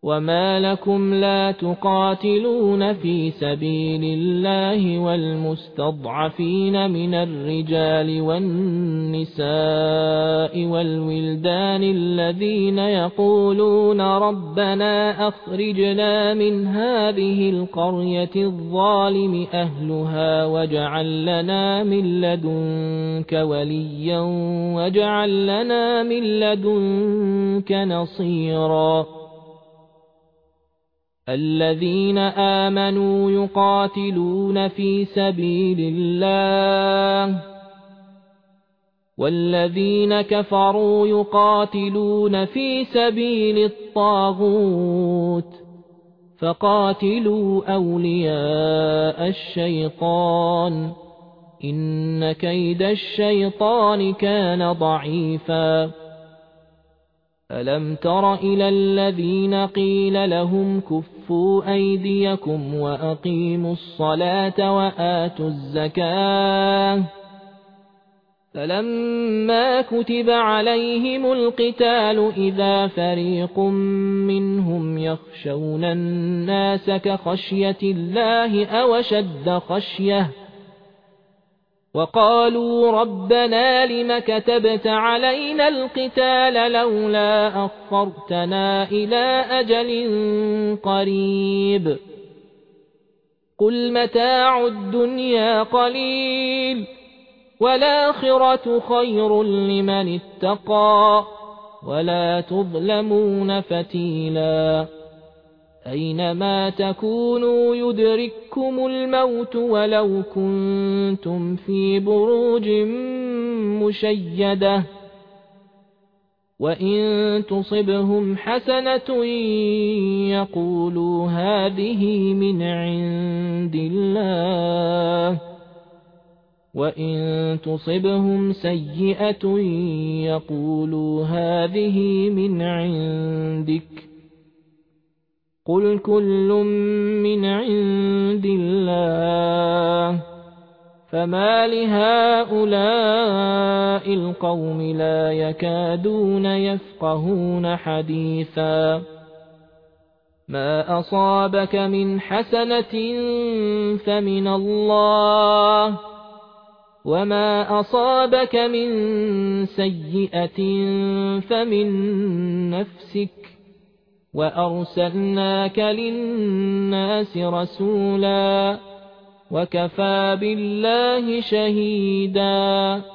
وما لكم لا تقاتلون في سبيل الله والمستضعفين من الرجال والنساء والولدان الذين يقولون ربنا أخرجنا من هذه القرية الظالم أهلها واجعل لنا من لدنك وليا واجعل لنا من لدنك نصيرا الذين آمنوا يقاتلون في سبيل الله والذين كفروا يقاتلون في سبيل الطاغوت فقاتلوا أولياء الشيطان إن كيد الشيطان كان ضعيفا ألم تر إلى الذين قيل لهم كفوا أيديكم وأقيموا الصلاة وآتوا الزكاة فلما كتب عليهم القتال إذا فريق منهم يخشون الناس كخشية الله أو أشد خشية وقالوا ربنا لم كتبت علينا القتال لولا أخرتنا إلى أجل قريب قل متاع الدنيا قليل والآخرة خير لمن اتقى ولا تظلمون فتيلا أينما تكونوا يدرككم الموت ولو كنتم في بروج مشيدة وإن تصبهم حسنة يقولوا هذه من عند الله وإن تصبهم سيئة يقولوا هذه من عندك قل كل من عند الله فما لهؤلاء القوم لا يكادون يفقهون حديثا ما أصابك من حسنة فمن الله وما أصابك من سيئة فمن نفسك وأرسلناك للناس رسولا وكفى بالله شهيدا